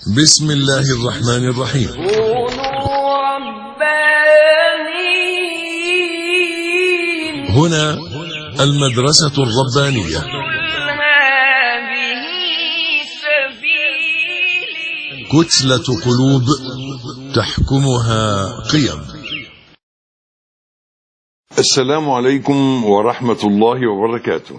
بسم الله الرحمن الرحيم. كونوا ربانيين. هنا المدرسة الربانية. هذه سبيلي. كتلة قلوب تحكمها قيم. السلام عليكم ورحمة الله وبركاته.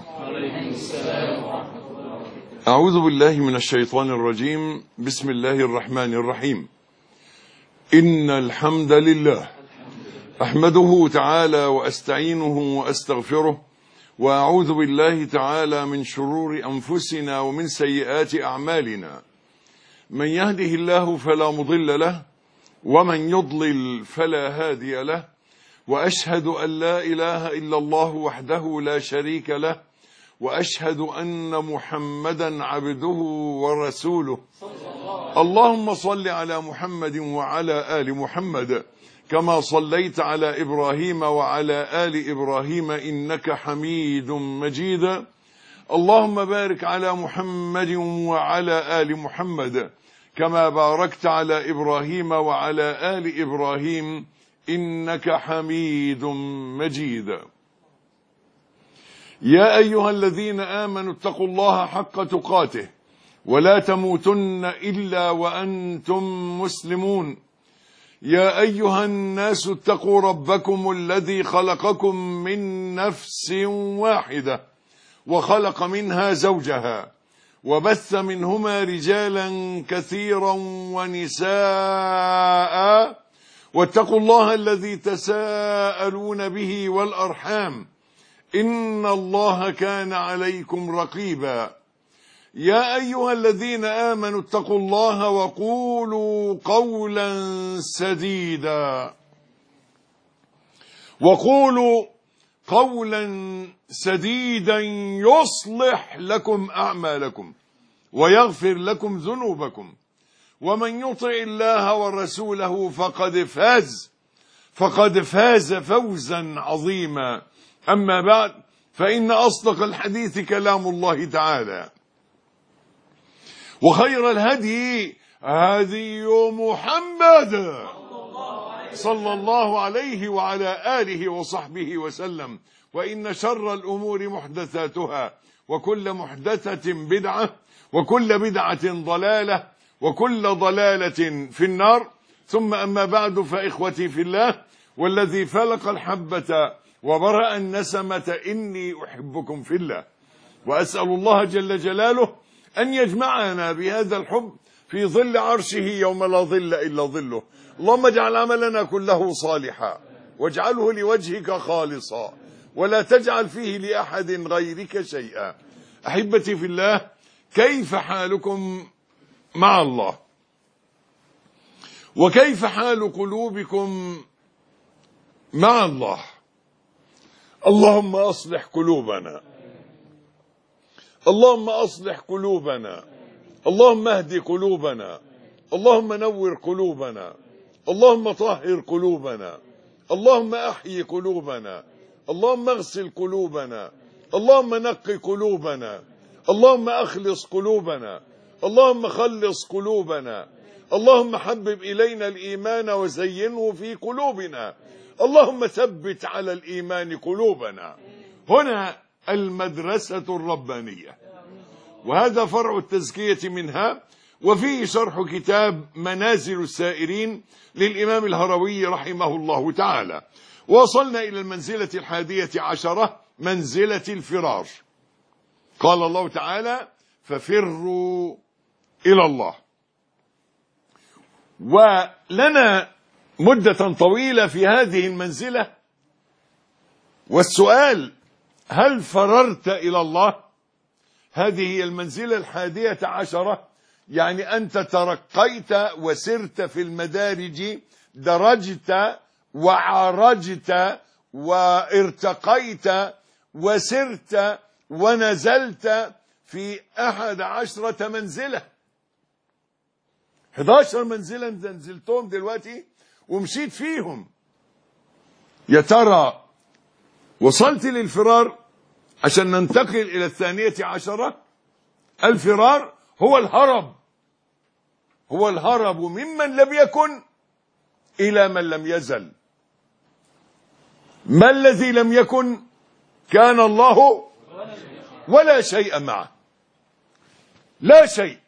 أعوذ بالله من الشيطان الرجيم. بسم الله الرحمن الرحيم. إن الحمد لله أحمده تعالى وأستعينه وأستغفره، وأعوذ بالله تعالى من شرور أنفسنا ومن سيئات أعمالنا. من يهده الله فلا مضل له، ومن يضلل فلا هادي له، وأشهد أن لا إله إلا الله وحده لا شريك له، وأشهد أن محمدا عبده ورسوله. اللهم صل على محمد وعلى آل محمد كما صليت على إبراهيم وعلى آل إبراهيم إنك حميد مجيد. اللهم بارك على محمد وعلى آل محمد كما باركت على إبراهيم وعلى آل إبراهيم إنك حميد مجيد. يا أيها الذين آمنوا اتقوا الله حق تقاته ولا تموتن إلا وأنتم مسلمون. يا أيها الناس اتقوا ربكم الذي خلقكم من نفس واحدة وخلق منها زوجها وبث منهما رجالا كثيرا ونساء، واتقوا الله الذي تساءلون به والأرحام إن الله كان عليكم رقيبا. يا أيها الذين آمنوا اتقوا الله وقولوا قولا سديدا يصلح لكم أعمالكم ويغفر لكم ذنوبكم، ومن يطع الله ورسوله فقد فاز فوزا عظيما. أما بعد، فإن أصدق الحديث كلام الله تعالى، وخير الهدي هدي محمد صلى الله عليه وعلى آله وصحبه وسلم، وإن شر الأمور محدثاتها، وكل محدثة بدعة، وكل بدعة ضلالة، وكل ضلالة في النار. ثم أما بعد، فإخوتي في الله والذي فلق الحبة وبرأ النسمة إني أحبكم في الله، وأسأل الله جل جلاله أن يجمعنا بهذا الحب في ظل عرشه يوم لا ظل إلا ظله. اللهم اجعل عملنا كله صالحا، واجعله لوجهك خالصا، ولا تجعل فيه لأحد غيرك شيئا. أحبتي في الله، كيف حالكم مع الله؟ وكيف حال قلوبكم مع الله؟ اللهم أصلح قلوبنا، اللهم أصلح قلوبنا، اللهم اهد قلوبنا، اللهم نور قلوبنا، اللهم طهر قلوبنا، اللهم أحيي قلوبنا، اللهم اغسل قلوبنا، اللهم نقي قلوبنا، اللهم أخلص قلوبنا، اللهم خلص قلوبنا، اللهم حبب إلينا الإيمان وزينه في قلوبنا، اللهم ثبت على الإيمان قلوبنا. هنا المدرسة الربانية، وهذا فرع التزكية منها، وفيه شرح كتاب منازل السائرين للإمام الهروي رحمه الله تعالى. وصلنا إلى المنزلة 11، منزلة الفرار. قال الله تعالى: ففروا إلى الله. ولنا مدة طويلة في هذه المنزلة، والسؤال: هل فررت إلى الله؟ هذه هي المنزلة 11، يعني أنت ترقيت وسرت في المدارج، درجت وعرجت وارتقيت وسرت ونزلت في 11 منزلة. 11 منزلة نزلتهم دلوقتي ومشيت فيهم. يا ترى وصلت للفرار؟ عشان ننتقل إلى 12. الفرار هو الهرب، هو الهرب ممن لم يكن إلى من لم يزل. ما الذي لم يكن؟ كان الله ولا شيء معه، لا شيء.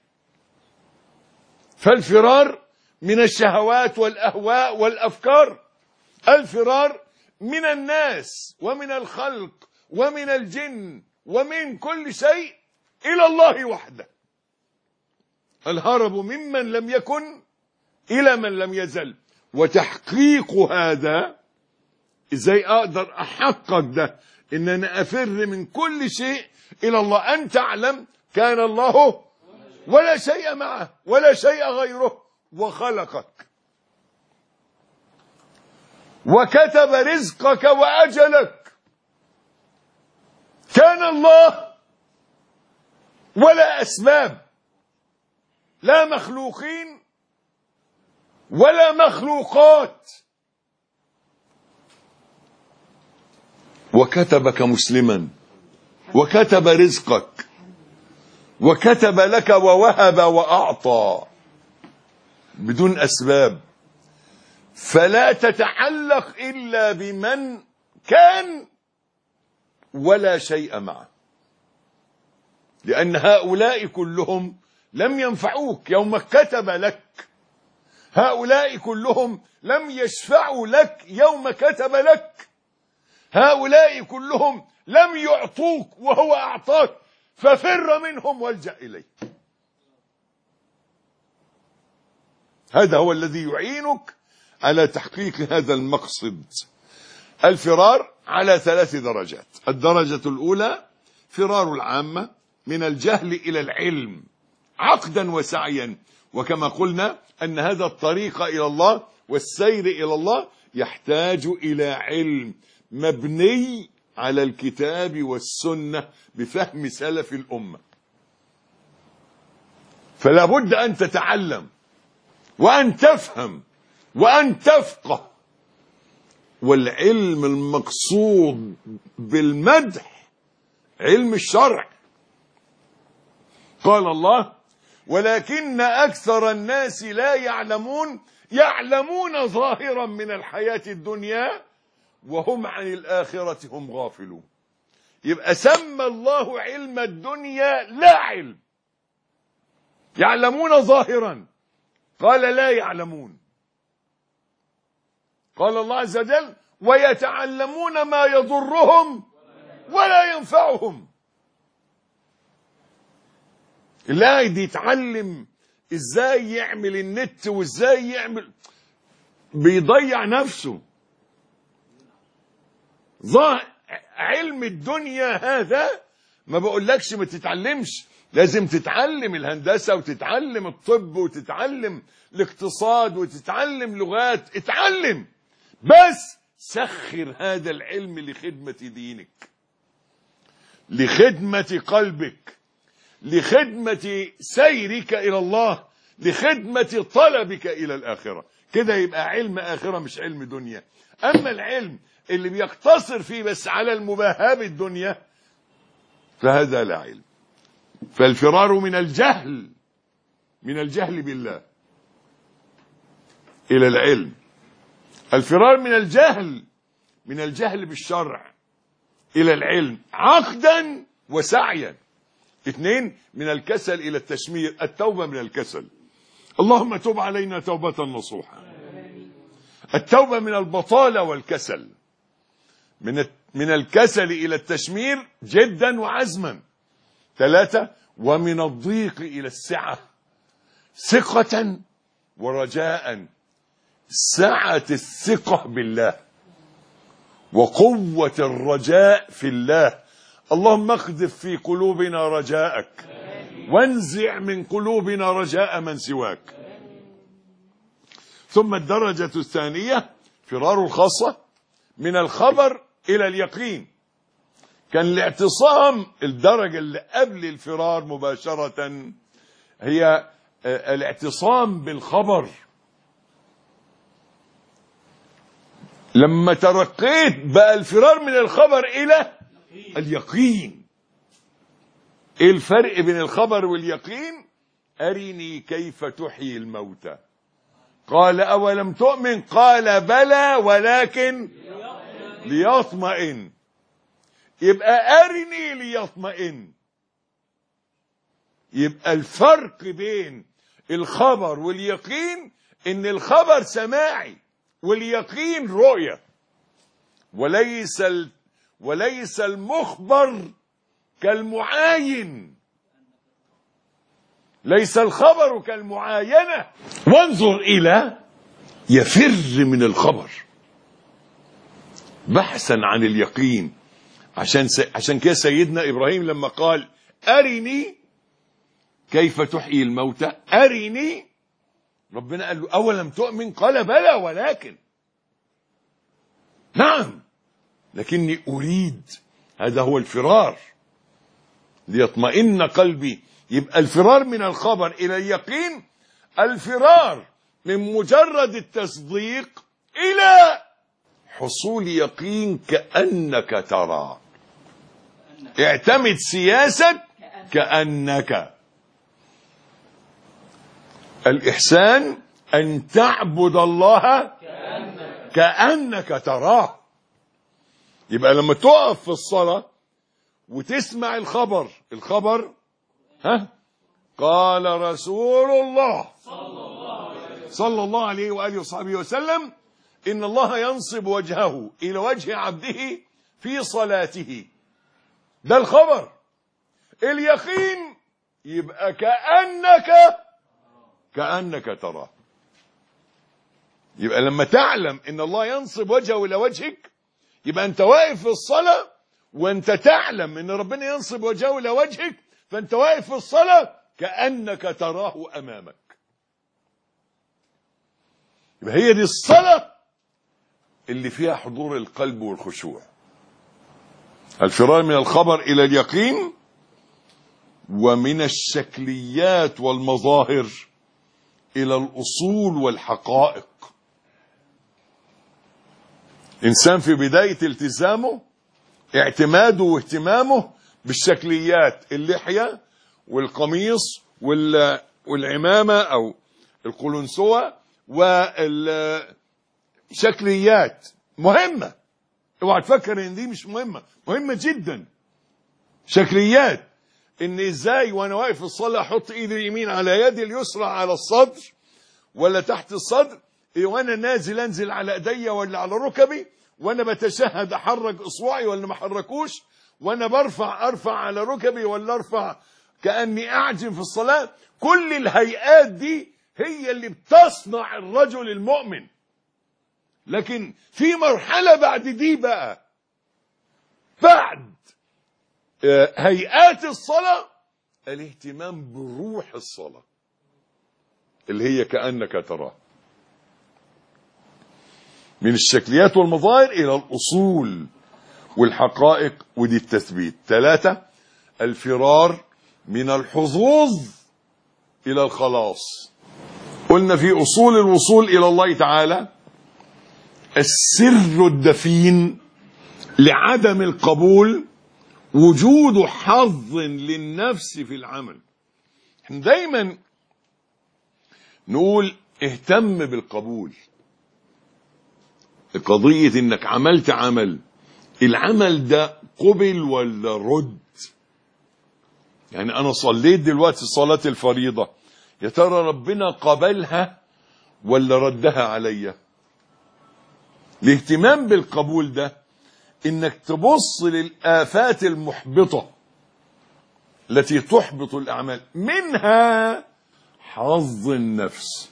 فالفرار من الشهوات والأهواء والأفكار، الفرار من الناس ومن الخلق ومن الجن ومن كل شيء إلى الله وحده. الهرب ممن لم يكن إلى من لم يزل. وتحقيق هذا، إزاي أقدر أحقق ده؟ إن أنا أفر من كل شيء إلى الله. أن تعلم كان الله ولا شيء معه ولا شيء غيره، وخلقك وكتب رزقك وأجلك. كان الله ولا أسباب، لا مخلوقين ولا مخلوقات. وكتبك مسلما، وكتب رزقك، وكتب لك ووهب وأعطى بدون أسباب. فلا تتعلق إلا بمن كان ولا شيء معه، لأن هؤلاء كلهم لم ينفعوك يوم كتب لك. هؤلاء كلهم لم يشفعوا لك يوم كتب لك. هؤلاء كلهم لم يعطوك وهو أعطاك، ففر منهم والجأ إليه. هذا هو الذي يعينك على تحقيق هذا المقصد. الفرار على 3 درجات. الدرجة الأولى فرار العامة من الجهل إلى العلم عقدا وسعيا، وكما قلنا أن هذا الطريق إلى الله والسير إلى الله يحتاج إلى علم مبني على الكتاب والسنة بفهم سلف الأمة. فلا بد أن تتعلم وأن تفهم وأن تفقه. والعلم المقصود بالمدح علم الشرع. قال الله: ولكن أكثر الناس لا يعلمون، يعلمون ظاهرا من الحياة الدنيا وهم عن الآخرة هم غافلون. يبقى سمى الله علم الدنيا لا علم. يعلمون ظاهرا، قال لا يعلمون. قال الله عز وجل: ويتعلمون ما يضرهم ولا ينفعهم. اللاعب يتعلم ازاي يعمل النت وازاي يعمل، بيضيع نفسه. علم الدنيا هذا ما بقولكش ما تتعلمش، لازم تتعلم الهندسة وتتعلم الطب وتتعلم الاقتصاد وتتعلم لغات، اتعلم، بس سخر هذا العلم لخدمة دينك، لخدمة قلبك، لخدمة سيرك إلى الله، لخدمة طلبك إلى الآخرة. كده يبقى علم آخرة مش علم دنيا. أما العلم اللي بيقتصر فيه بس على المباهاة بالدنيا فهذا لا علم. فالفرار من الجهل بالله إلى العلم. الفرار من الجهل بالشرع إلى العلم عقدا وسعيا. 2 من الكسل إلى التشمير، التوبة من الكسل. اللهم تب علينا توبة نصوحا. التوبة من البطالة والكسل، من الكسل إلى التشمير جدا وعزما. 3 ومن الضيق إلى السعة، ثقة ورجاء. سعة الثقة بالله وقوة الرجاء في الله. اللهم اخذف في قلوبنا رجاءك وانزع من قلوبنا رجاء من سواك. ثم الدرجة الثانية فرار الخاصة من الخبر إلى اليقين. كان الاعتصام الدرجة اللي قبل الفرار مباشرة هي الاعتصام بالخبر. لما ترقيت بقى الفرار من الخبر إلى اليقين. ايه الفرق بين الخبر واليقين؟ أرني كيف تحيي الموتى. قال أولم تؤمن؟ قال بلى ولكن ليطمئن. يبقى أرني ليطمئن. يبقى الفرق بين الخبر واليقين إن الخبر سماعي واليقين رؤية، وليس المخبر كالمعاين. ليس الخبر كالمعاينة. وانظر إلى يفر من الخبر بحثا عن اليقين. عشان كده سيدنا إبراهيم لما قال أرني كيف تحيي الموتى، أرني، ربنا قال له أولم تؤمن؟ قال بلى ولكن، نعم لكني أريد. هذا هو الفرار، ليطمئن قلبي. يبقى الفرار من الخبر إلى اليقين، الفرار من مجرد التصديق إلى حصول يقين كأنك ترى. اعتمد سياسة كأنك. الإحسان أن تعبد الله كأنك تراه. يبقى لما تقف في الصلاة وتسمع الخبر قال رسول الله صلى الله عليه وآله وصحبه وسلم إن الله ينصب وجهه إلى وجه عبده في صلاته. ده الخبر. اليقين يبقى كأنك تراه. يبقى لما تعلم إن الله ينصب وجهه إلى وجهك، يبقى أنت واقف في الصلاة وأنت تعلم إن ربنا ينصب وجهه إلى وجهك، فأنت واقف في الصلاة كأنك تراه أمامك. يبقى هي دي الصلاة اللي فيها حضور القلب والخشوع. الفرار من الخبر إلى اليقين، ومن الشكليات والمظاهر إلى الأصول والحقائق. إنسان في بداية التزامه اعتماده واهتمامه بالشكليات، اللحية والقميص والعمامة أو القلنسوة، والشكليات مهمة. اوعى تفكر ان دي مش مهمة، مهمة جدا. شكليات ان ازاي وانا واقف في الصلاة احط ايدي اليمين على يدي اليسرى على الصدر ولا تحت الصدر، وانا نازل انزل على ايديا ولا على ركبي، وانا بتشهد احرك اصبعي ولا ما احركوش، وانا برفع ارفع على ركبي ولا ارفع كأني اعجم في الصلاة. كل الهيئات دي هي اللي بتصنع الرجل المؤمن. لكن في مرحلة بعد دي بقى، بعد هيئات الصلاة، الاهتمام بروح الصلاة اللي هي كأنك تراه. من الشكليات والمظاهر إلى الأصول والحقائق، ودي التثبيت. 3 الفرار من الحظوظ إلى الخلاص. قلنا في أصول الوصول إلى الله تعالى السر الدفين لعدم القبول وجود حظ للنفس في العمل. احنا دايما نقول اهتم بالقبول. قضية انك عملت عمل، العمل ده قبل ولا رد؟ يعني انا صليت دلوقتي صلاة الفريضة، يا ترى ربنا قبلها ولا ردها عليا؟ الاهتمام بالقبول ده انك تبص للآفات المحبطة التي تحبط الأعمال، منها حظ النفس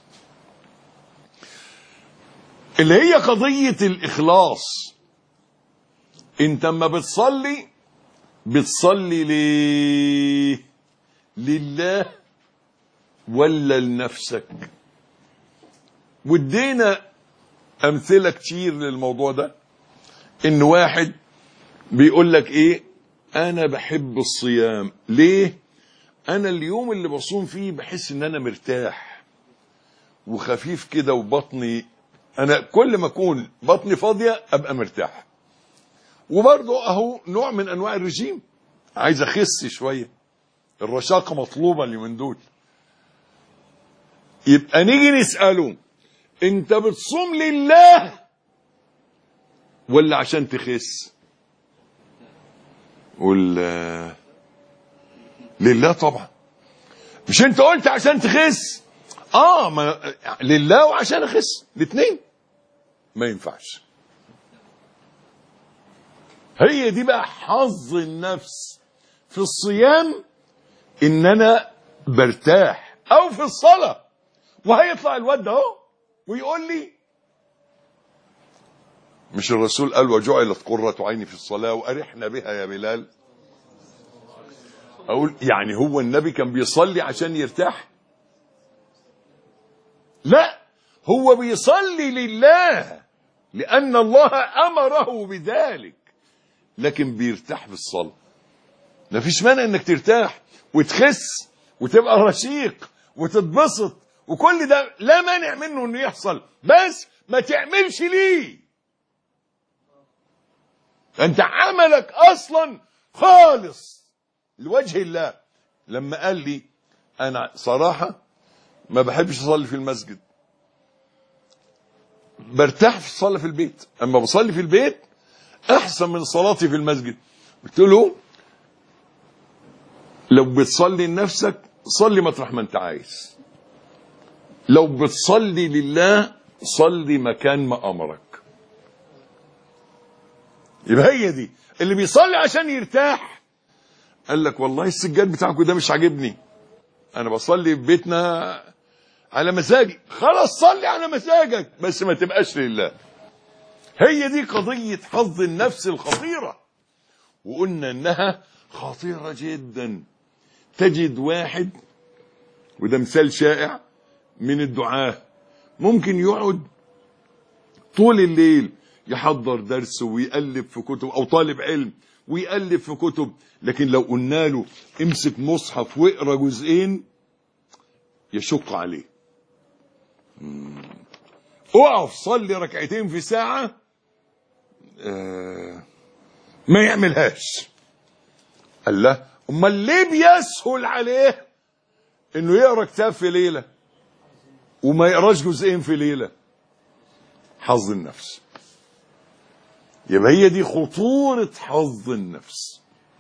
اللي هي قضية الإخلاص. انت اما بتصلي ليه؟ لله ولا لنفسك؟ ودينا أمثلة كتير للموضوع ده. إن واحد بيقول لك إيه، أنا بحب الصيام. ليه؟ أنا اليوم اللي بصوم فيه بحس إن أنا مرتاح وخفيف كده، وبطني أنا كل ما أكون بطني فاضية أبقى مرتاح. وبرضه أهو نوع من أنواع الرجيم، عايز أخس شوية، الرشاقة مطلوبة اليومين دول. يبقى نيجي نسأله انت بتصوم لله ولا عشان تخس؟ لله طبعا. مش انت قلت عشان تخس؟ ما لله وعشان اخس، الاثنين ما ينفعش. هي دي بقى حظ النفس في الصيام، ان انا برتاح، او في الصلاة وهيطلع الواد ده اهو ويقول لي مش الرسول قال وجعلت قرة عيني في الصلاة وأرحنا بها يا بلال؟ أقول يعني هو النبي كان بيصلي عشان يرتاح؟ لا، هو بيصلي لله لأن الله أمره بذلك، لكن بيرتاح في الصلاة. مفيش مانع انك ترتاح وتخس وتبقى رشيق وتتبسط، وكل ده لا مانع منه انه يحصل، بس ما تعملش ليه. انت عملك اصلا خالص لوجه الله. لما قال لي انا صراحة ما بحبش اصلي في المسجد، برتاح في الصلاة في البيت، اما بصلي في البيت احسن من صلاتي في المسجد. قلت له لو بتصلي لنفسك صلي مطرح ما انت عايز، لو بتصلي لله صلي مكان ما امرك. يبقى هي دي اللي بيصلي عشان يرتاح. قال لك والله السجاد بتاعكم ده مش عاجبني، انا بصلي في بيتنا على مزاجي. خلاص صلي على مزاجك، بس ما تبقاش لله. هي دي قضية حظ النفس الخطيرة، وقلنا انها خطيرة جدا. تجد واحد، وده مثال شائع من الدعاة، ممكن يقعد طول الليل يحضر درس ويألف في كتب، او طالب علم ويألف في كتب، لكن لو قلنا له امسك مصحف واقرا جزئين يشق عليه. اقف صلي ركعتين في ساعة ما يعملهاش. قال له امال ليه بيسهل عليه انه يقرا كتاب في ليلة وما يقراش جزئين في ليلة؟ حظ النفس. يبقى هي دي خطورة حظ النفس.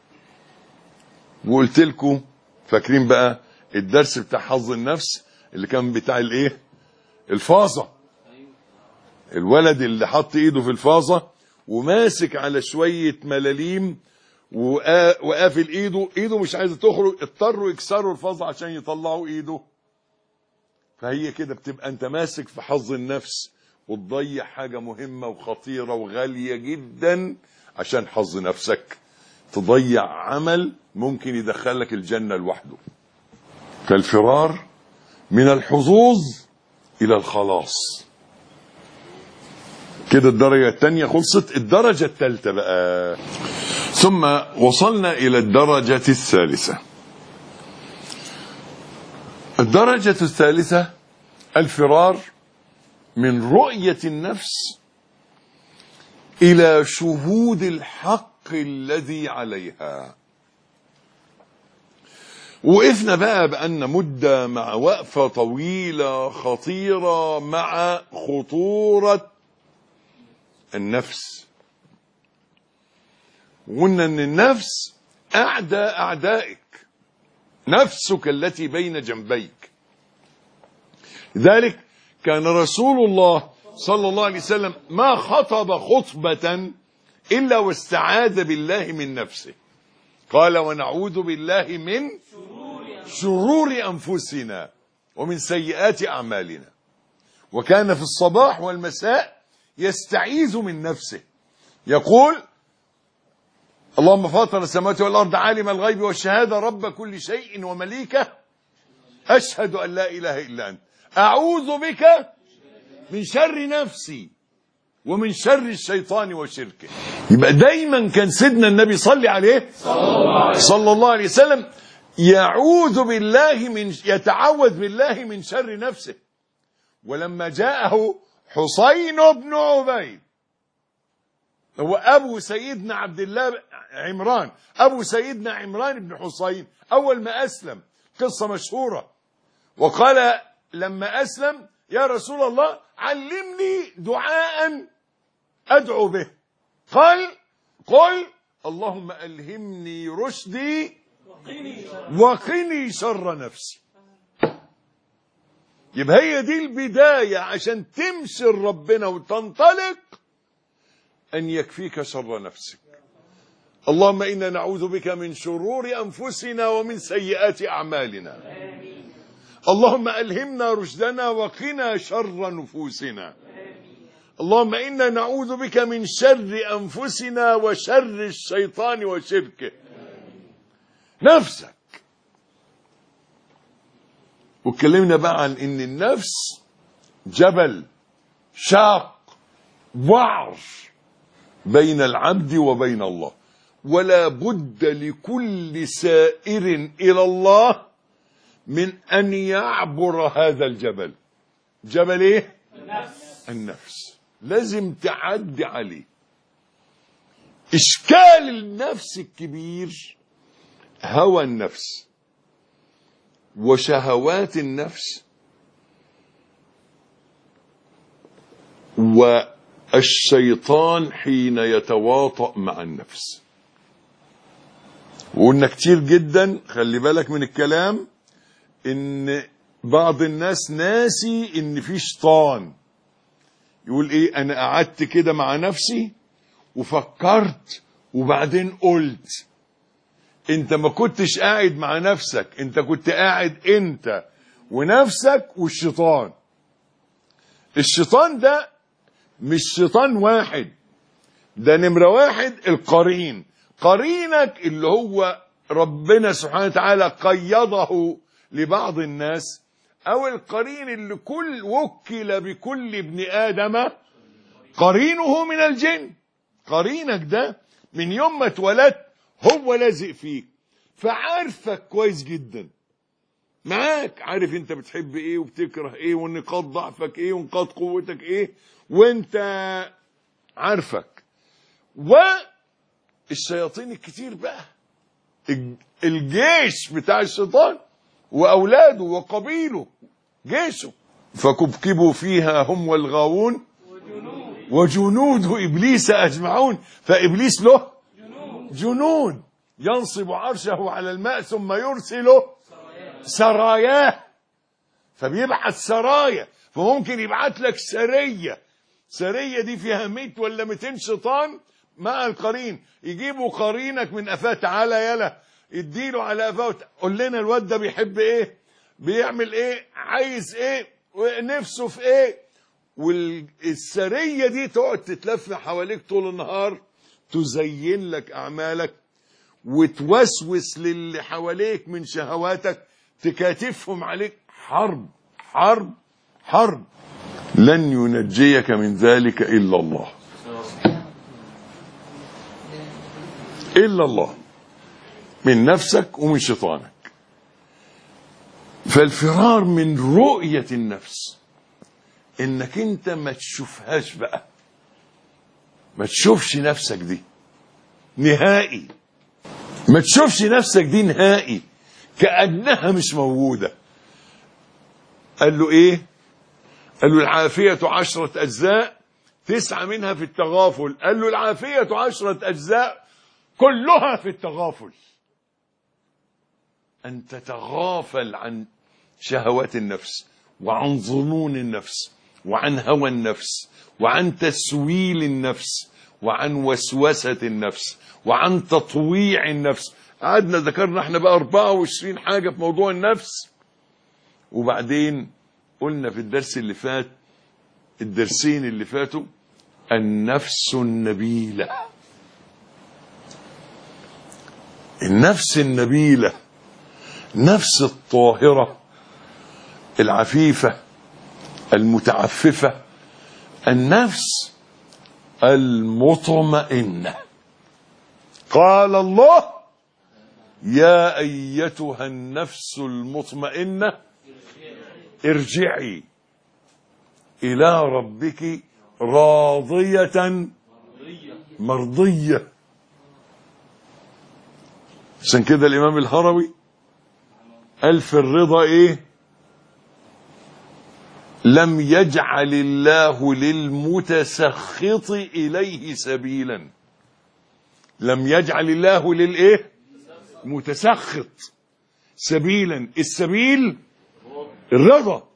وقلت لكم فاكرين بقى الدرس بتاع حظ النفس اللي كان بتاع الايه؟ الفاظة. الولد اللي حط ايده في الفاظة وماسك على شوية ملاليم وقافل ايده مش عايزه تخرج، اضطروا يكسروا الفاظة عشان يطلعوا ايده. فهي كده بتبقى انت ماسك في حظ النفس وتضيع حاجة مهمة وخطيرة وغالية جدا عشان حظ نفسك. تضيع عمل ممكن يدخلك الجنة لوحده. كالفرار من الحظوظ إلى الخلاص. كده الدرجة الثانية خلصت. الدرجة الثالثة بقى، ثم وصلنا إلى الدرجة الثالثة. الدرجة الثالثة الفرار من رؤية النفس إلى شهود الحق الذي عليها. وقفنا بقى مدة مع وقفة طويلة خطيرة مع خطورة النفس. وقلنا أن النفس أعدائك، نفسك التي بين جنبيك. لذلك كان رسول الله صلى الله عليه وسلم ما خطب خطبة إلا واستعاذ بالله من نفسه. قال ونعوذ بالله من شرور أنفسنا ومن سيئات أعمالنا. وكان في الصباح والمساء يستعيذ من نفسه، يقول اللهم فاطر السماوات والأرض عالم الغيب والشهادة رب كل شيء ومليكه أشهد أن لا إله إلا أنت أعوذ بك من شر نفسي ومن شر الشيطان وشركه. يبقى دايما كان سيدنا النبي صلى عليه صلى الله عليه وسلم يتعوذ بالله من شر نفسه. ولما جاءه حسين بن عبيد، هو أبو سيدنا عبد الله عمران، أبو سيدنا عمران بن حسين، أول ما أسلم، قصة مشهورة، وقال لما أسلم: يا رسول الله علمني دعاء أدعو به. قال: قل اللهم ألهمني رشدي وقني شر نفسي. يبقى هي دي البداية عشان تمشي ربنا وتنطلق، أن يكفيك شر نفسك. اللهم إنا نعوذ بك من شرور أنفسنا ومن سيئات أعمالنا. اللهم ألهمنا رشدنا وقنا شر نفوسنا. اللهم إنا نعوذ بك من شر أنفسنا وشر الشيطان وشركه. نفسك. واتكلمنا بقى عن إن النفس جبل شاق وعر بين العبد وبين الله، ولا بد لكل سائر إلى الله من أن يعبر هذا الجبل. جبل إيه؟ النفس. لازم تعدي عليه. إشكال النفس الكبير هوى النفس وشهوات النفس والشيطان حين يتواطأ مع النفس. وقلنا كتير جدا، خلي بالك من الكلام، ان بعض الناس ناسي ان في شيطان. يقول ايه؟ انا قعدت كده مع نفسي وفكرت وبعدين قلت. انت ما كنتش قاعد مع نفسك، انت كنت قاعد انت ونفسك والشيطان. الشيطان ده مش شيطان واحد، ده نمرة واحد القرين. قرينك اللي هو ربنا سبحانه وتعالى قيضه لبعض الناس، او القرين اللي كل وكل بكل ابن آدم قرينه من الجن. قرينك ده من يوم ما اتولدت هو لازق فيك، فعارفك كويس جدا، معاك، عارف انت بتحب ايه وبتكره ايه ونقاط ضعفك ايه ونقاط قوتك ايه، وانت عارفك. والشياطين الكتير بقى، الجيش بتاع الشيطان واولاده وقبيله، جيشه. فكبكبوا فيها هم والغاوون وجنود ابليس اجمعون. فابليس له جنود ينصب عرشه على الماء ثم يرسل سراياه. فبيبعت سرايا، فممكن يبعت لك سرية دي فيها 100 ولا 200 شيطان مع القرين. يجيبوا قرينك من قفاه: تعالى يلا، يديله على قفاه: قول لنا الواد ده بيحب ايه، بيعمل ايه، عايز ايه، ونفسه في ايه. والسرية دي تقعد تتلف حواليك طول النهار، تزين لك اعمالك وتوسوس للي حواليك من شهواتك، تكاتفهم عليك. حرب حرب حرب. لن ينجيك من ذلك إلا الله، إلا الله، من نفسك ومن شيطانك. فالفرار من رؤية النفس إنك أنت ما تشوفهاش بقى، ما تشوفش نفسك دي نهائي، ما تشوفش نفسك دي نهائي، كأنها مش موجودة. قال له ايه؟ قال له العافية 10 أجزاء، 9 منها في التغافل. قال له العافية 10 أجزاء كلها في التغافل. أن تتغافل عن شهوات النفس وعن ظنون النفس وعن هوى النفس وعن تسويل النفس وعن وسوسة النفس وعن تطويع النفس. قعدنا ذكرنا احنا بقى 24 حاجة في موضوع النفس. وبعدين قلنا في الدرس اللي فات، الدرسين اللي فاتوا، النفس النبيلة. النفس النبيلة، نفس الطاهرة العفيفة المتعففة، النفس المطمئنة. قال الله: يا أيتها النفس المطمئنة ارجعي إلى ربك راضية مرضية. عشان كده الإمام الهروي قال في الرضا إيه؟ لم يجعل الله للمتسخط إليه سبيلا. لم يجعل الله للإيه؟ متسخط سبيلا. السبيل الرضا.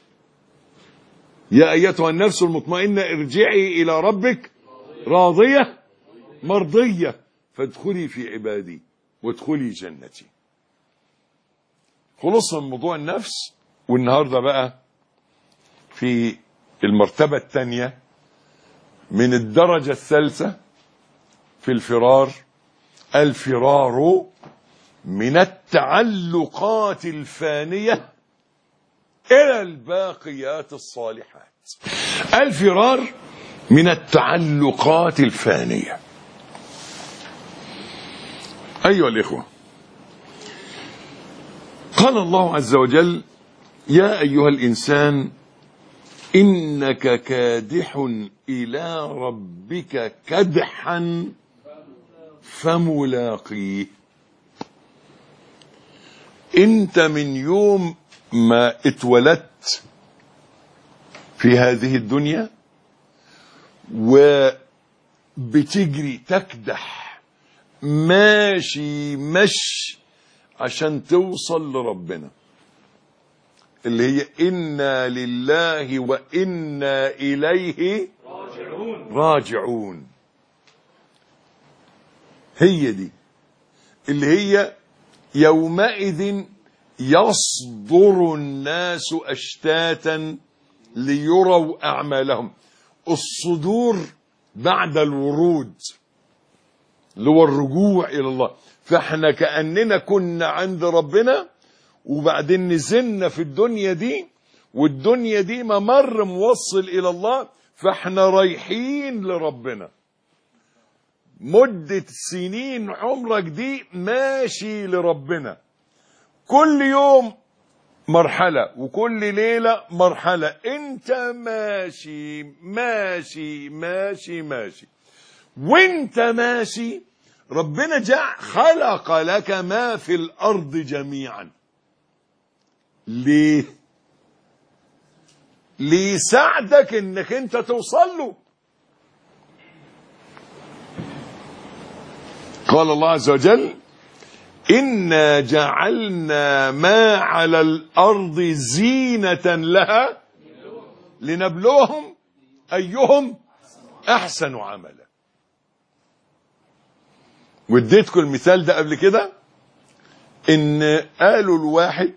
يا أيتها النفس المطمئنة ارجعي إلى ربك راضية مرضية فادخلي في عبادي وادخلي جنتي. خلصنا من موضوع النفس، والنهاردة بقى في المرتبة الثانية من الدرجة الثالثة في الفرار. الفرار من التعلقات الفانية إلى الباقيات الصالحات. الفرار من التعلقات الفانية. أيها الإخوة، قال الله عز وجل: يا أيها الإنسان إنك كادح إلى ربك كدحا فملاقيه. أنت من يوم ما اتولدت في هذه الدنيا وبتجري تكدح ماشي مشي عشان توصل لربنا، اللي هي إنا لله وإنا إليه راجعون. هي دي اللي هي يومئذ يصدر الناس أشتاتا ليروا أعمالهم. الصدور بعد الورود اللي هو الرجوع إلى الله. فاحنا كأننا كنا عند ربنا وبعدين نزلنا في الدنيا دي، والدنيا دي ممر موصل إلى الله، فاحنا رايحين لربنا. مدة سنين عمرك دي ماشي لربنا، كل يوم مرحلة وكل ليلة مرحلة. انت ماشي ماشي ماشي ماشي، وانت ماشي ربنا خلق لك ما في الأرض جميعا. ليه؟ ليساعدك انك انت توصل له. قال الله عز وجل: إنا جعلنا ما على الأرض زينة لها لنبلوهم أيهم أحسن عملا. واديتكم المثال ده قبل كده، إن قالوا الواحد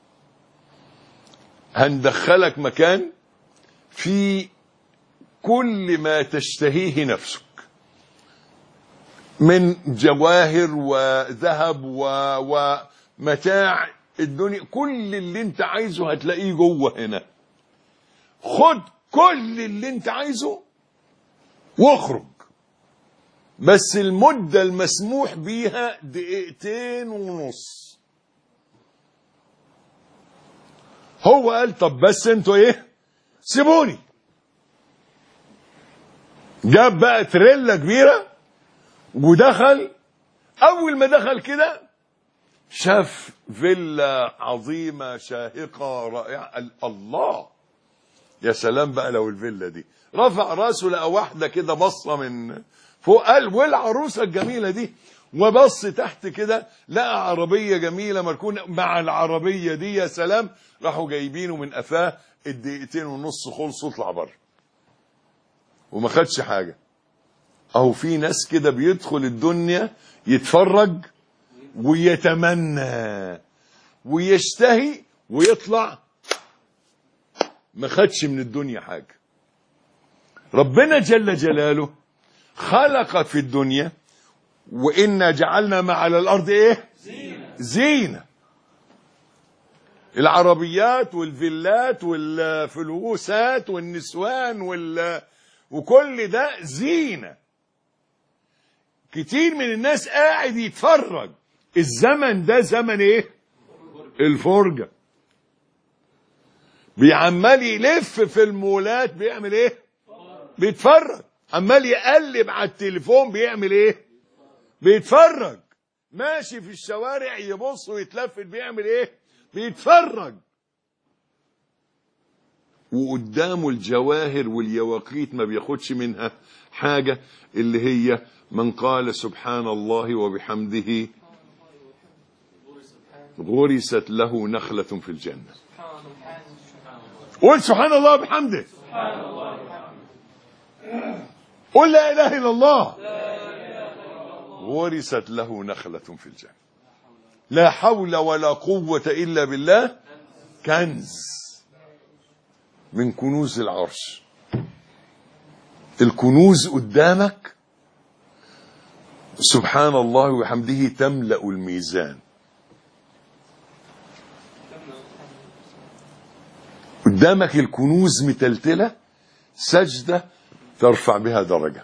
هندخلك مكان في كل ما تشتهيه نفسك من جواهر وذهب ومتاع الدنيا، كل اللي انت عايزه هتلاقيه جوه هنا. خد كل اللي انت عايزه واخرج، بس المدة المسموح بيها 2.5 دقيقة. هو قال طب بس انتوا ايه، سيبوني. جاب بقى تريلا كبيرة ودخل. اول ما دخل كده شاف فيلا عظيمة شاهقة رائعة. قال الله يا سلام بقى لو الفيلا دي. رفع راسه لقى واحدة كده بصة من فوق، قال والعروسة الجميلة دي. وبص تحت كده لقى عربية جميلة مركونة مع العربية دي. يا سلام. راحوا جايبينه من قفاه. 2.5 دقيقة خلص، اطلع بره وما خدش حاجة. اهو في ناس كده بيدخل الدنيا يتفرج ويتمنى ويشتهي ويطلع ما خدش من الدنيا حاجة. ربنا جل جلاله خلق في الدنيا وإنا جعلنا ما على الأرض إيه؟ زينة. العربيات والفيلات والفلوسات والنسوان وكل ده زينة. كتير من الناس قاعد يتفرج. الزمن ده زمن ايه؟ الفرجة. بيعمل يلف في المولات بيعمل ايه؟ بيتفرج. عمال يقلب على التليفون بيعمل ايه؟ بيتفرج. ماشي في الشوارع يبص ويتلفت بيعمل ايه؟ بيتفرج. وقدامه الجواهر واليواقيت ما بياخدش منها حاجة، اللي هي من قال سبحان الله وبحمده غرست له نخلة في الجنة. قول سبحان الله وبحمده، قل لا إله إلا الله، غرست له نخلة في الجنة. لا حول ولا قوة إلا بالله، كنز من كنوز العرش. الكنوز قدامك، سبحان الله وبحمده تملأ الميزان. قدامك الكنوز متلتلة، سجدة ترفع بها درجة،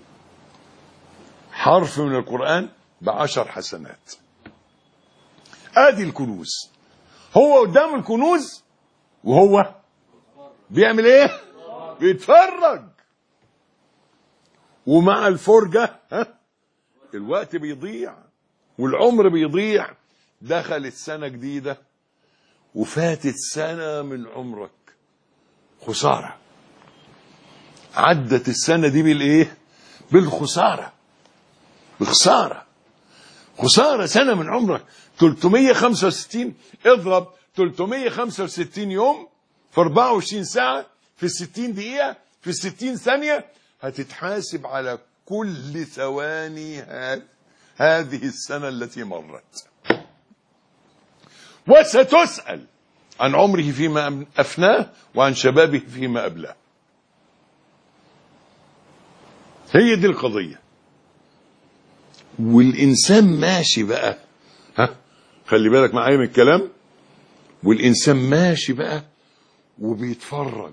حرف من القرآن ب10 حسنات. ادي الكنوز. هو قدام الكنوز وهو بيعمل ايه؟ بيتفرج. ومع الفرجة الوقت بيضيع والعمر بيضيع. دخلت سنة جديدة وفاتت سنة من عمرك، خسارة. عدت السنة دي بالايه؟ بالخسارة. بخسارة، خسارة سنة من عمرك. 365 اضرب 365 يوم في 24 ساعة في 60 دقيقة في 60 ثانية، هتتحاسب على كل ثواني هذه السنة التي مرت، وستسأل عن عمره فيما أفناه وعن شبابه فيما أبلاه. هي دي القضية. والإنسان ماشي بقى، خلي بالك معايا من الكلام، والإنسان ماشي بقى وبيتفرج،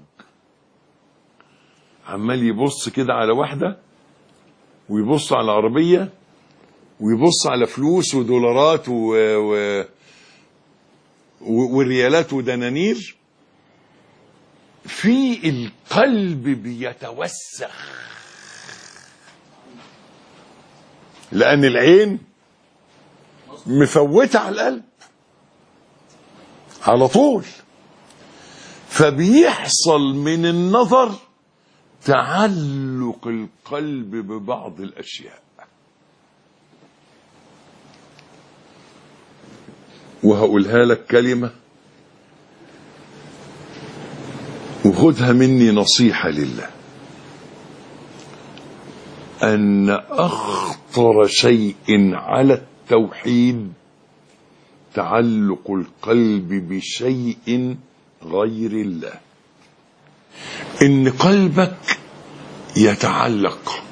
عمال يبص كده على واحدة، ويبص على عربية، ويبص على فلوس ودولارات وريالات ودنانير. في القلب بيتوسخ، لأن العين مفوتة على القلب على طول، فبيحصل من النظر تعلق القلب ببعض الأشياء. وهقولها لك كلمة وخدها مني نصيحة لله، أن أخطر شيء على التوحيد تعلق القلب بشيء غير الله. إن قلبك يتعلق،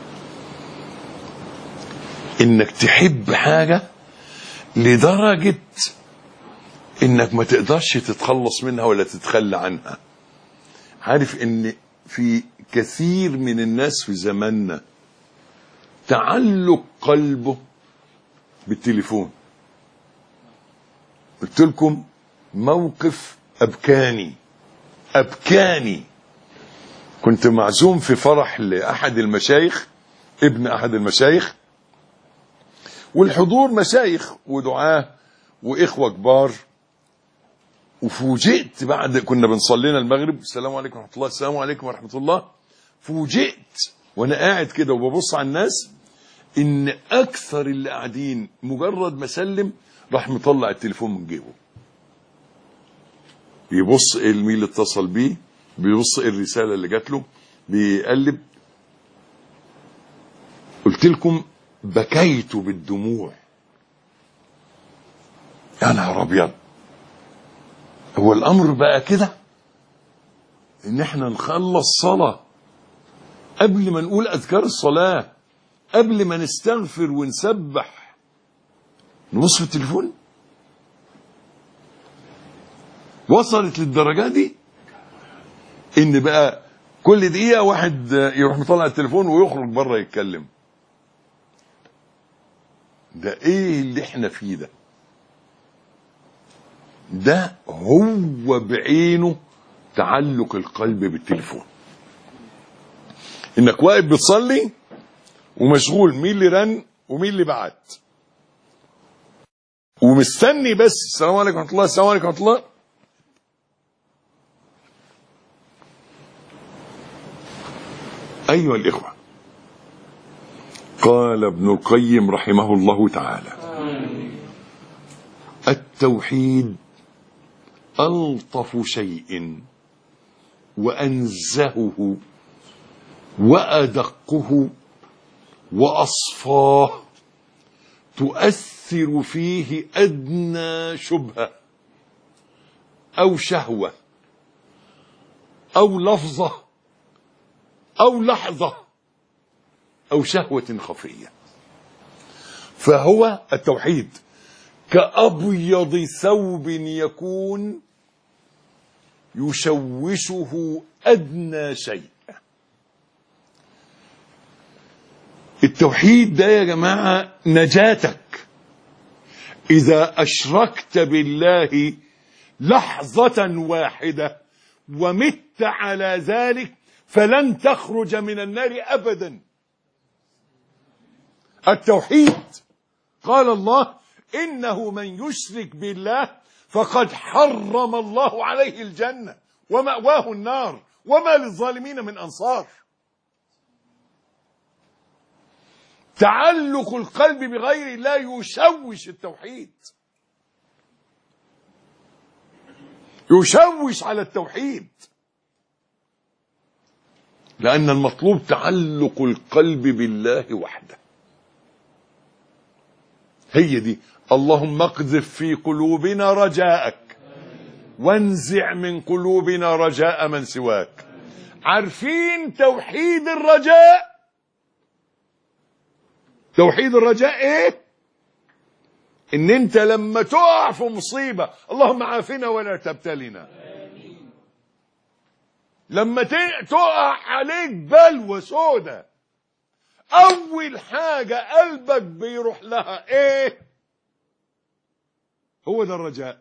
إنك تحب حاجة لدرجة إنك ما تقدرش تتخلص منها ولا تتخلى عنها. عارف إن في كثير من الناس في زماننا تعلق قلبه بالتليفون. قلت لكم موقف أبكاني. كنت معزوم في فرح لأحد المشايخ، ابن أحد المشايخ، والحضور مشايخ ودعاة وإخوة كبار. وفوجئت بعد كنا بنصلينا المغرب، السلام عليكم ورحمة الله، السلام عليكم ورحمة الله، فوجئت وأنا قاعد كده وببص على الناس إن أكثر اللي قاعدين مجرد ما سلم راح مطلع التليفون من جيبه، بيبص مين اللي اتصل بيه، بيبص الرسالة اللي جات له، بيقلب. قلت لكم بكيت بالدموع. يا نهار ابيض، هو الامر بقى كده ان احنا نخلص صلاة قبل ما نقول اذكار الصلاة، قبل ما نستغفر ونسبح نبص في التليفون؟ وصلت للدرجة دي ان بقى كل دقيقة واحد يروح مطلع التليفون ويخرج بره يتكلم. ده ايه اللي احنا فيه ده؟ ده هو بعينه تعلق القلب بالتليفون. انك واقف بتصلي ومشغول مين اللي رن ومين اللي بعت، ومستني بس السلام عليكم ورحمة الله، السلام عليكم ورحمة الله. أيها الإخوة، قال ابن القيم رحمه الله تعالى: التوحيد ألطف شيء وأنزهه وأدقه وأصفاه تؤثر فيه أدنى شبهة أو شهوة أو لفظة أو لحظة أو شهوة خفية. فهو التوحيد كأبيض ثوب يكون يشوشه أدنى شيء. التوحيد ده يا جماعة نجاتك. إذا أشركت بالله لحظة واحدة ومت على ذلك فلن تخرج من النار أبدا. التوحيد قال الله: إنه من يشرك بالله فقد حرم الله عليه الجنة ومأواه النار وما للظالمين من أنصار. تعلق القلب بغير الله يشوش التوحيد، يشوش على التوحيد، لأن المطلوب تعلق القلب بالله وحده. هي دي: اللهم اقذف في قلوبنا رجاءك وانزع من قلوبنا رجاء من سواك. عارفين توحيد الرجاء؟ توحيد الرجاء ايه؟ ان انت لما تقع في مصيبة اللهم عافنا ولا تبتلنا، لما تقع عليك بلوى سودة اول حاجة قلبك بيروح لها ايه؟ هو ده الرجاء.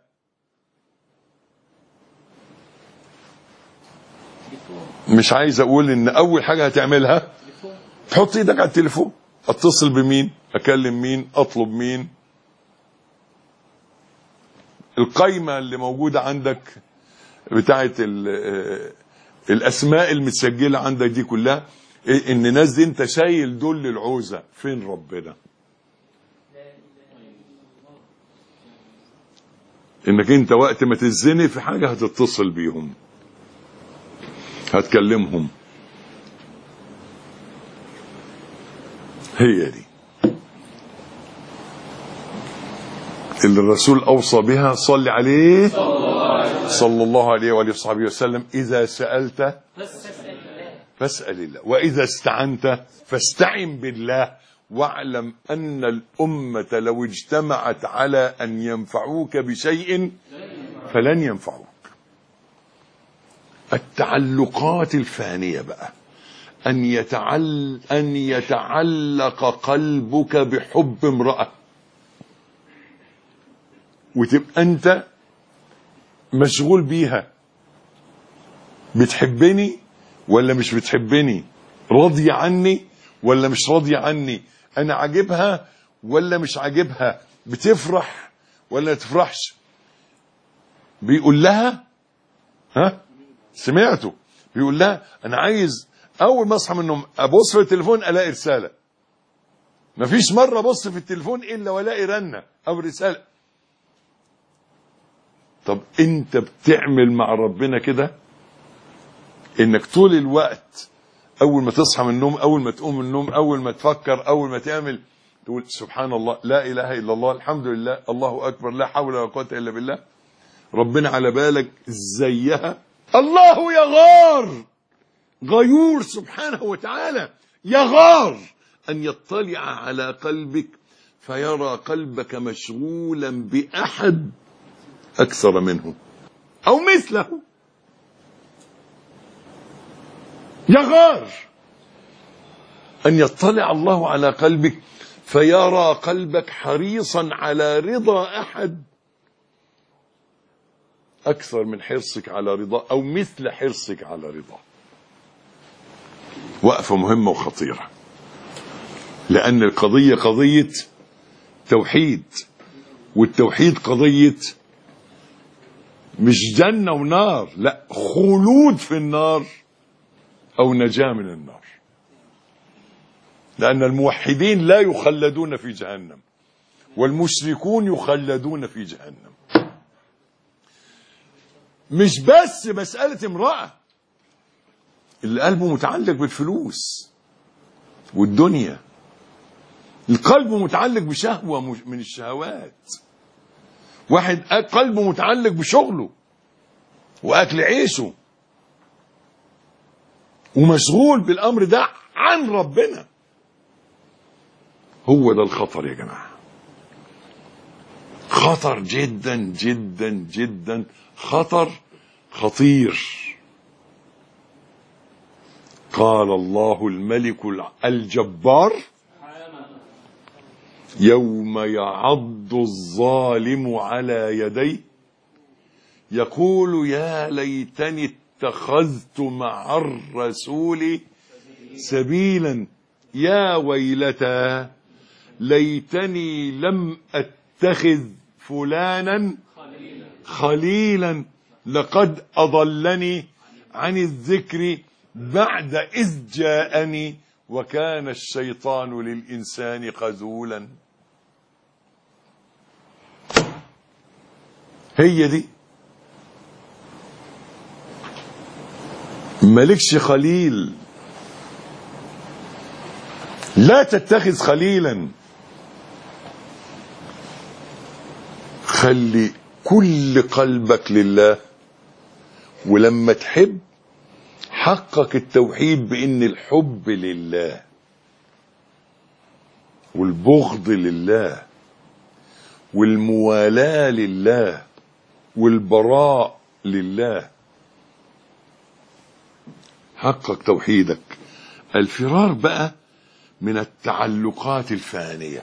مش عايز اقول ان اول حاجة هتعملها تحط ايدك على التليفون، اتصل بمين، اكلم مين، اطلب مين. القايمة اللي موجودة عندك بتاعت الاسماء المتسجلة عندك دي كلها، ان الناس دي انت شايل دول للعوزة. فين ربنا؟ انك انت وقت ما تزني في حاجة هتتصل بيهم، هتكلمهم. هي دي اللي الرسول أوصى بها. صلي عليه صلى الله عليه وآله وصحبه وسلم: إذا سألت فاسأل الله وإذا استعنت فاستعن بالله واعلم أن الأمة لو اجتمعت على أن ينفعوك بشيء فلن ينفعوك. التعلقات الفانية بقى أن يتعلق قلبك بحب امرأة، وتبقى أنت مشغول بيها. بتحبني ولا مش بتحبني؟ راضية عني ولا مش راضية عني؟ أنا عاجبها ولا مش عاجبها؟ بتفرح ولا تفرحش؟ بيقول لها سمعته بيقول لها: أنا عايز أول ما أصحى من النوم أبص في التليفون ألاقي رسالة. مفيش مرة أبص في التليفون إلا وألاقي رنة أو رسالة. طب أنت بتعمل مع ربنا كده؟ إنك طول الوقت أول ما تصحى من النوم، أول ما تقوم من النوم، أول ما تفكر، أول ما تعمل، تقول سبحان الله، لا إله إلا الله، الحمد لله، الله أكبر، لا حول ولا قوة إلا بالله. ربنا على بالك زيها. الله يغار، غيور سبحانه وتعالى، يغار أن يطلع على قلبك فيرى قلبك مشغولا بأحد أكثر منه أو مثله. يغار أن يطلع الله على قلبك فيرى قلبك حريصا على رضا أحد أكثر من حرصك على رضا أو مثل حرصك على رضا. وقفة مهمة وخطيرة، لأن القضية قضية توحيد، والتوحيد قضية مش جنة ونار، لا، خلود في النار أو نجاة من النار. لأن الموحدين لا يخلدون في جهنم، والمشركون يخلدون في جهنم. مش بس مسألة امرأة، اللي قلبه متعلق بالفلوس والدنيا، القلب متعلق بشهوة من الشهوات، واحد قلبه متعلق بشغله وأكل عيشه ومشغول بالأمر ده عن ربنا. هو ده الخطر يا جماعة، خطر جدا جدا جدا، خطر خطير. قال الله الملك الجبار: يوم يعض الظالم على يديه يقول يا ليتني اتخذت مع الرسول سبيلا يا ويلتى ليتني لم اتخذ فلانا خليلا لقد اضلني عن الذكر بعد إذ جاءني وكان الشيطان للإنسان خذولا. هي دي، مالكش خليل، لا تتخذ خليلا، خلي كل قلبك لله. ولما تحب حقق التوحيد بأن الحب لله والبغض لله والموالاة لله والبراء لله. حقق توحيدك. الفرار بقى من التعلقات الفانية.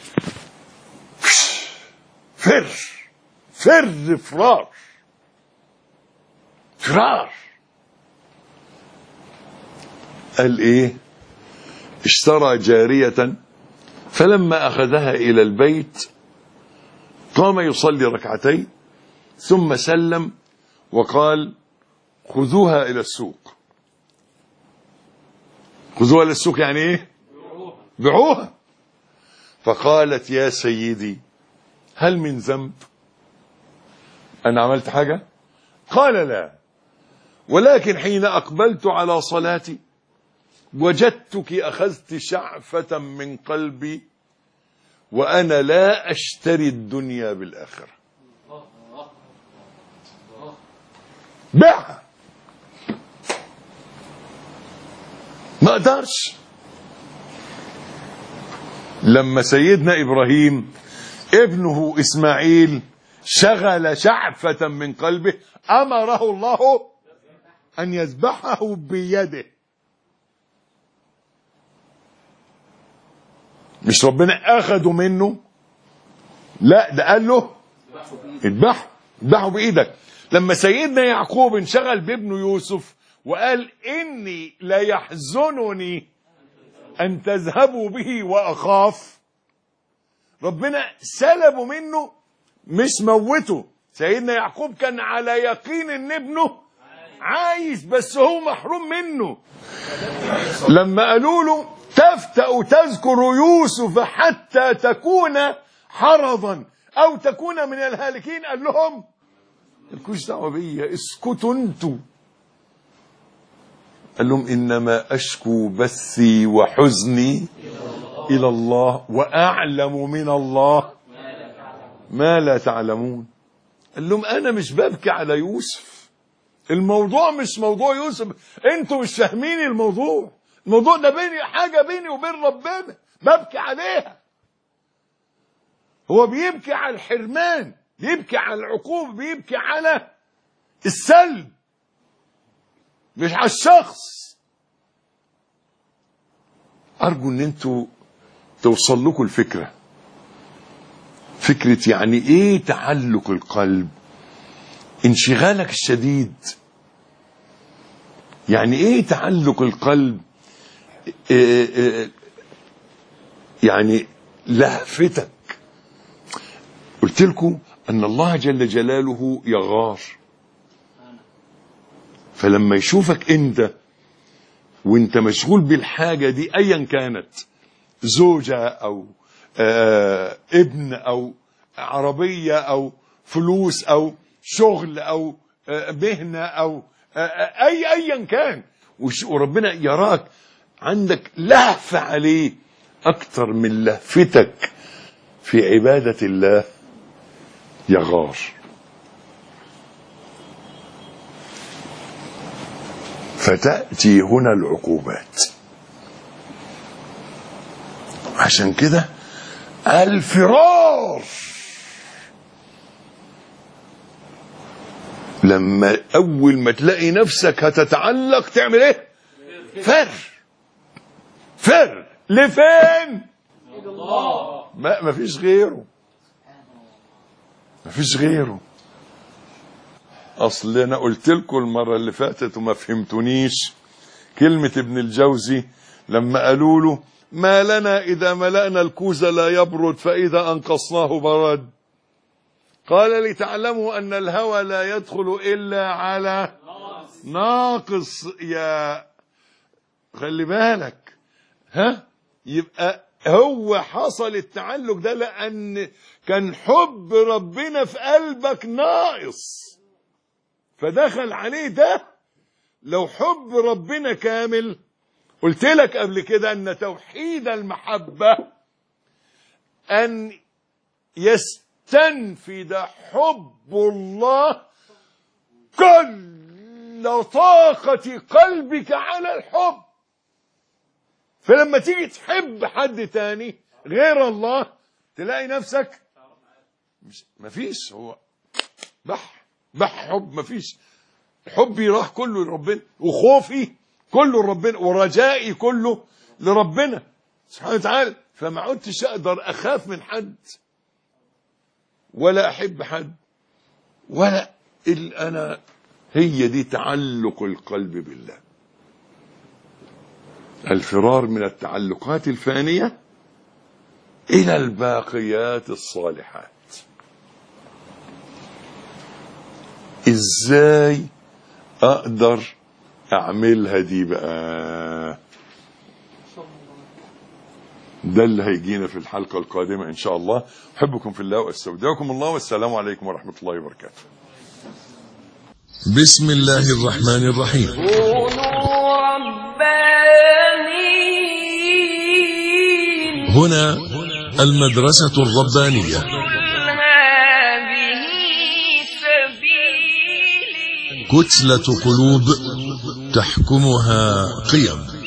فرار. قال ايه؟ اشترى جارية فلما اخذها الى البيت قام يصلي ركعتين ثم سلم وقال خذوها الى السوق. خذوها الى السوق يعني ايه؟ بيعوها. فقالت يا سيدي هل من ذنب؟ انا عملت حاجة؟ قال لا، ولكن حين اقبلت على صلاتي وجدتك أخذت شعفة من قلبي وأنا لا أشتري الدنيا بالآخرة. بيعها، ما أقدرش. لما سيدنا إبراهيم ابنه إسماعيل شغل شعفة من قلبه أمره الله أن يذبحه بيده. مش ربنا أخده منه، لا ده قال له اذبحه بإيدك. لما سيدنا يعقوب انشغل بابنه يوسف وقال إني لا يحزنني أن تذهبوا به وأخاف، ربنا سلبه منه مش موته. سيدنا يعقوب كان على يقين ان ابنه عايز بس هو محروم منه. لما قالوا له تفتأ تذكر يوسف حتى تكون حرضا أو تكون من الهالكين، قال لهم مالكوش دعوة بيا، اسكتوا انتوا. قال لهم إنما أشكو بثي وحزني إلى الله وأعلم من الله ما لا تعلمون. قال لهم أنا مش ببكي على يوسف، الموضوع مش موضوع يوسف، انتوا مش فاهمين الموضوع. الموضوع ده حاجة بيني وبين ربنا ببكي عليها. هو بيبكي على الحرمان، بيبكي على العقوبة، بيبكي على السلب مش على الشخص. أرجو أن انتوا توصل لكم الفكرة، فكرة يعني إيه تعلق القلب، انشغالك الشديد. يعني إيه تعلق القلب؟ يعني لهفتك. قلت لكم أن الله جل جلاله يغار، فلما يشوفك أنت وانت مشغول بالحاجة دي أيا كانت، زوجة أو ابن أو عربية أو فلوس أو شغل أو مهنة أو أيا كان، وربنا يراك عندك لهفة عليه أكتر من لهفتك في عبادة الله، يغار. فتأتي هنا العقوبات. عشان كده الفرار، لما أول ما تلاقي نفسك هتتعلق تعمل إيه؟ فر لفين؟ الله. ما فيش غيره، ما فيش غيره. أصل أنا قلت لكم المرة اللي فاتت وما فهمتونيش كلمة ابن الجوزي لما قالوا له ما لنا إذا ملأنا الكوز لا يبرد فإذا أنقصناه برد. قال لتعلموا أن الهوى لا يدخل إلا على ناقص. يا خلي بالك، يبقى هو حصل التعلق ده لأن كان حب ربنا في قلبك ناقص فدخل عليه ده. لو حب ربنا كامل، قلت لك قبل كده أن توحيد المحبة أن يستنفد حب الله كل طاقة قلبك على الحب. فلما تيجي تحب حد تاني غير الله تلاقي نفسك مفيش، هو بح حب، مفيش. حبي راح كله لربنا، وخوفي كله لربنا، ورجائي كله لربنا سبحانه وتعالى. فما عدتش اقدر اخاف من حد ولا احب حد ولا انا. هي دي تعلق القلب بالله، الفرار من التعلقات الفانية الى الباقيات الصالحات. ازاي اقدر اعملها دي بقى؟ ده اللي هيجينا في الحلقة القادمة ان شاء الله. احبكم في الله واستودعكم الله، والسلام عليكم ورحمة الله وبركاته. بسم الله الرحمن الرحيم. كونوا ربانيين. هنا المدرسة الربانية. هذه سبيلي. كتلة قلوب تحكمها قيم.